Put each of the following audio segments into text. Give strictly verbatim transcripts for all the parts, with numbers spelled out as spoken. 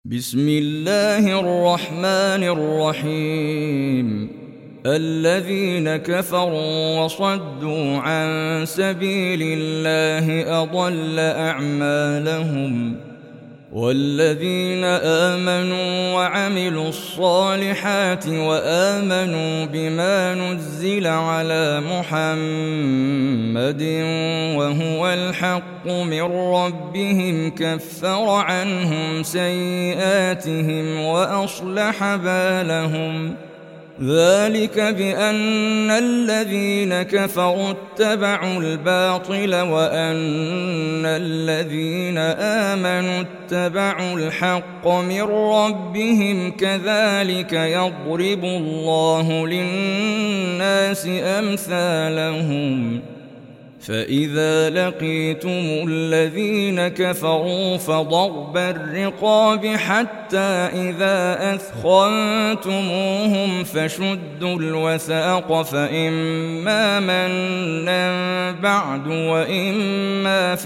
بسم الله الرحمن الرحيم. الذين كفروا وصدوا عن سبيل الله أضل أعمالهم، والذين آمنوا وعملوا الصالحات وآمنوا بما نزل على محمد وهو الحق من ربهم كفر عنهم سيئاتهم وأصلح بالهم. ذلك بأن الذين كفروا اتبعوا الباطل وأن الذين آمنوا اتبعوا الحق من ربهم، كذلك يضرب الله للناس أمثالهم. فإذا لقيتم الذين كفروا فضرب الرقاب حتى إذا أثخنتموهم فشدوا الوثاق، فإما منا بعد وإما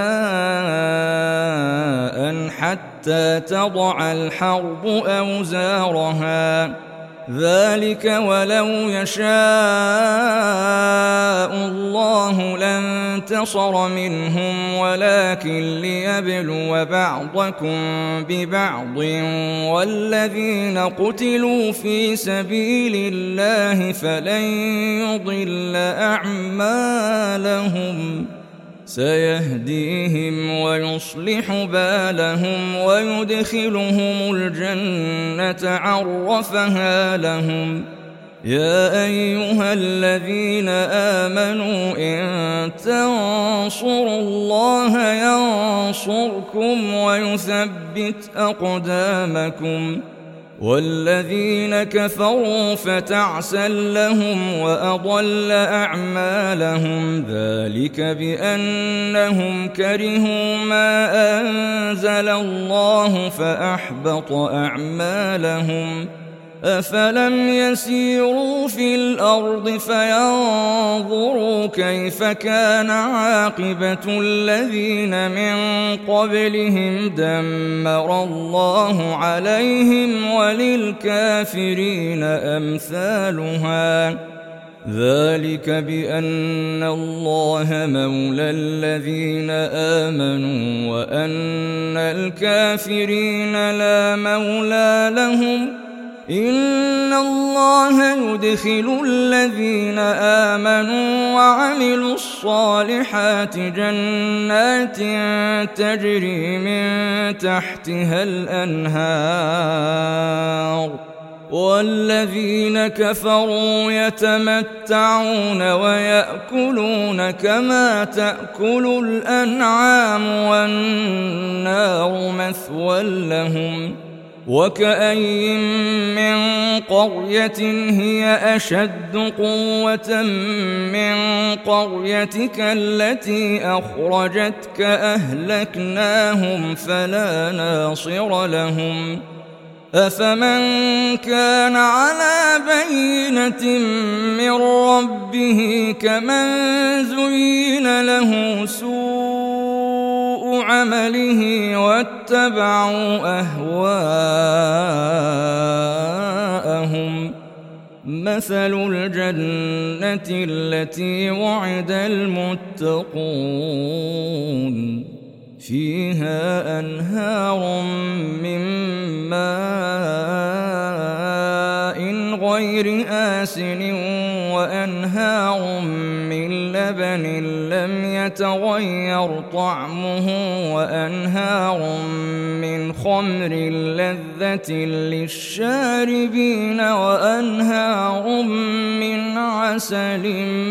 فداء حتى تضع الحرب أوزارها. ذلك ولو يشاء الله لانتصر منهم، ولكن ليبلو بعضكم ببعض، والذين قتلوا في سبيل الله فلن يضل أعمالهم، سيهديهم ويصلح بالهم ويدخلهم الجنة عرفها لهم. يا أيها الذين آمنوا إن تنصروا الله ينصركم ويثبت أقدامكم، والذين كفروا فتعسا لهم وأضل أعمالهم. ذلك بأنهم كرهوا ما أنزل الله فأحبط أعمالهم. أفلم يسيروا في الأرض فينظروا كيف كان عاقبة الذين من قبلهم، دمر الله عليهم وللكافرين أمثالها. ذلك بأن الله مولى الذين آمنوا وأن الكافرين لا مولى لهم. إن الله يدخل الذين آمنوا وعملوا الصالحات جنات تجري من تحتها الأنهار، والذين كفروا يتمتعون ويأكلون كما تأكل الأنعام والنار مثوى لهم. وكأين من قرية هي أشد قوة من قريتك التي أخرجتك أهلكناهم فلا ناصر لهم. أفمن كان على بينة من ربه كمن زين له سوء عمله واتبعوا أهواءهم. مثل الجنة التي وعد المتقون فيها أنهار من ماء غير آسن وأنهار من لبن لم يتغير طعمه وأنهار من خمر لذة للشاربين وأنهار من عسل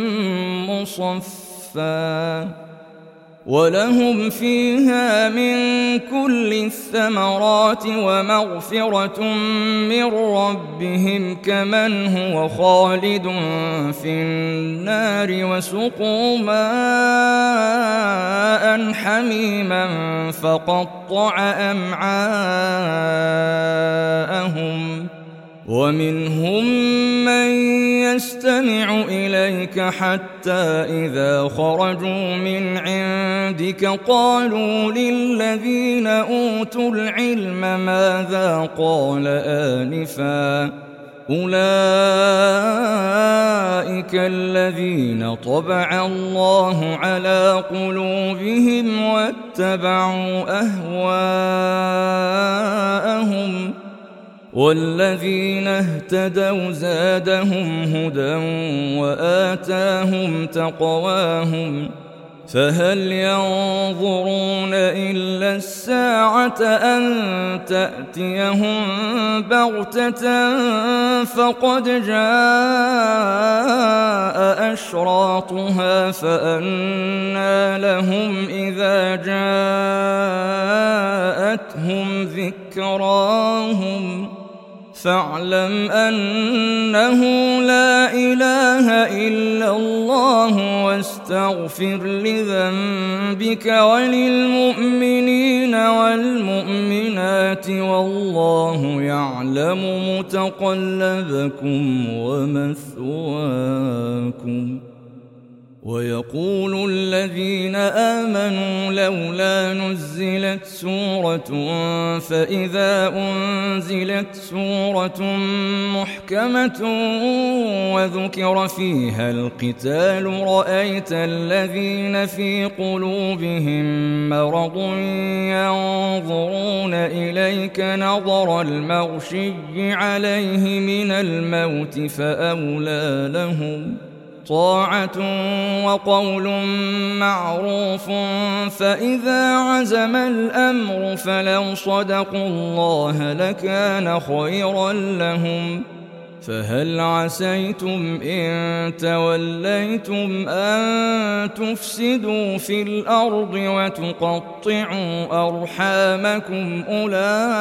مصفى، ولهم فيها من كل الثمرات ومغفرة من ربهم كمن هو خالد في النار وسقوا ماء حميما فقطع أمعاءهم. ومنهم من يستمع إليك حتى إذا خرجوا من عندك قالوا للذين أوتوا العلم ماذا قال آنفا أولئك الذين طبع الله على قلوبهم واتبعوا أهواءهم والذين اهتدوا زادهم هدى وآتاهم تقواهم فهل ينظرون إلا الساعة أن تأتيهم بغتة فقد جاء أشراطها فأنى لهم إذا جاءتهم ذكراهم فاعلم أنه لا إله إلا الله واستغفر لذنبك وللمؤمنين والمؤمنات والله يعلم متقلبكم ومثواكم. ويقول الذين آمنوا لولا نزلت سورة فإذا أنزلت سورة محكمة وذكر فيها القتال رأيت الذين في قلوبهم مرض ينظرون إليك نظر المغشي عليه من الموت فأولى لهم طاعة وقول معروف فإذا عزم الأمر فلو صدقوا الله لكان خيرا لهم فهل عسيتم إن توليتم أن تفسدوا في الأرض وتقطعوا أرحامكم أولئك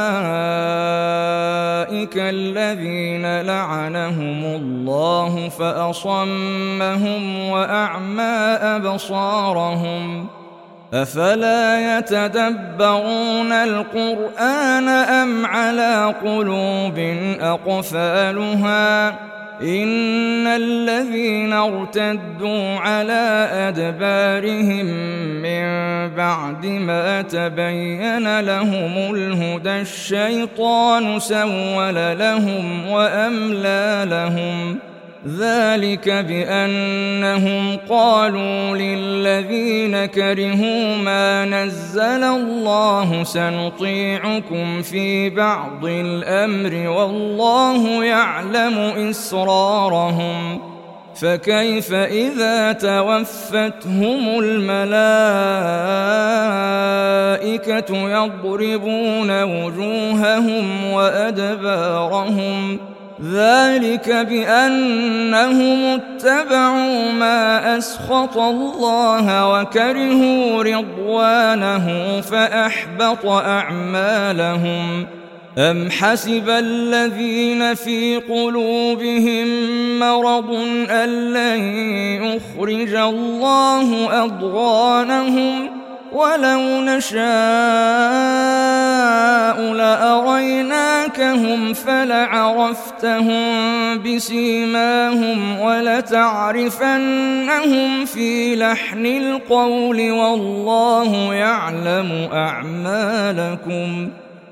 الذين لعنهم الله فأصمهم وأعمى أبصارهم أفلا يتدبرون القرآن أم على قلوب أقفالها إن الذين ارتدوا على أدبارهم من بعد ما تبين لهم الهدى الشيطان سول لهم وأملى لهم ذلك بأنهم قالوا للذين كرهوا ما نزل الله سنطيعكم في بعض الأمر والله يعلم إسرارهم فكيف إذا توفتهم الملائكة يضربون وجوههم وأدبارهم ذلك بأنهم اتبعوا ما أسخط الله وكرهوا رضوانه فأحبط أعمالهم أم حسب الذين في قلوبهم مرض أن لن يخرج الله أضغانهم ولو نشاء لأريناكهم فلعرفتهم بسيماهم ولتعرفنهم في لحن القول والله يعلم أعمالكم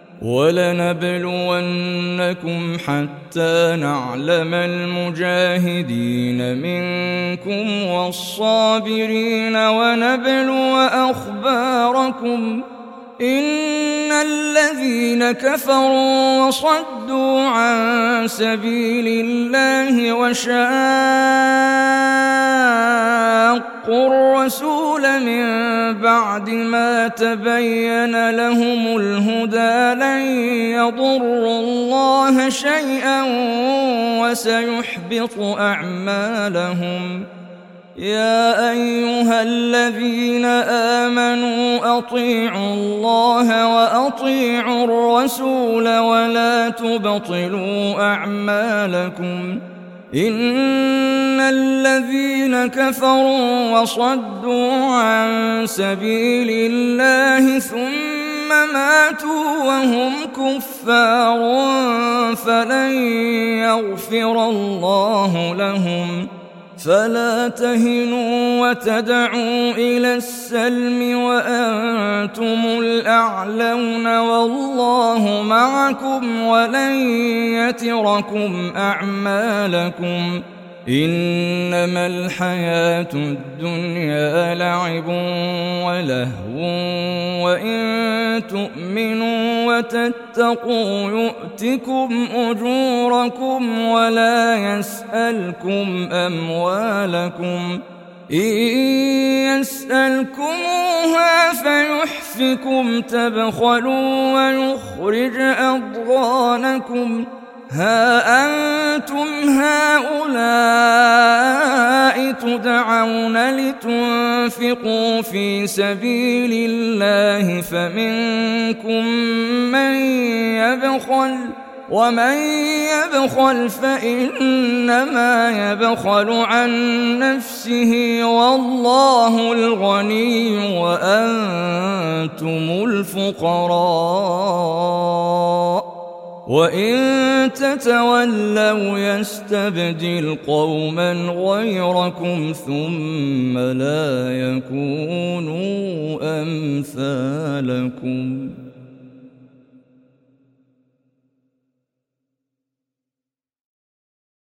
ولنبلونكم حتى نعلم المجاهدين منكم والصابرين ونبلو أخباركم إن الذين كفروا وصدوا عن سبيل الله وشاقوا الرسول من بعد ما تبين لهم الهدى لن يضروا الله شيئا وسيحبط أعمالهم يا أيها الذين آمنوا أطيعوا الله وأطيعوا الرسول ولا تبطلوا أعمالكم إن الذين كفروا وصدوا عن سبيل الله ثم ماتوا وهم كفار فلن يغفر الله لهم فلا تهنوا وتدعوا إلى السلم وأنتم الأعلون والله معكم ولن يتركم أعمالكم إنما الحياة الدنيا لعب ولهو وإن تؤمنوا وتتقوا يؤتكم أجوركم ولا يسألكم أموالكم إن يسألكموها فيحفكم تبخلوا ويخرج أضغانكم ها أنتم هؤلاء تدعون لتنفقوا في سبيل الله فمنكم من يبخل ومن يبخل فإنما يبخل عن نفسه والله الغني وأنتم الفقراء وإن تتولوا يستبدل قوما غيركم ثم لا يكونوا أمثالكم.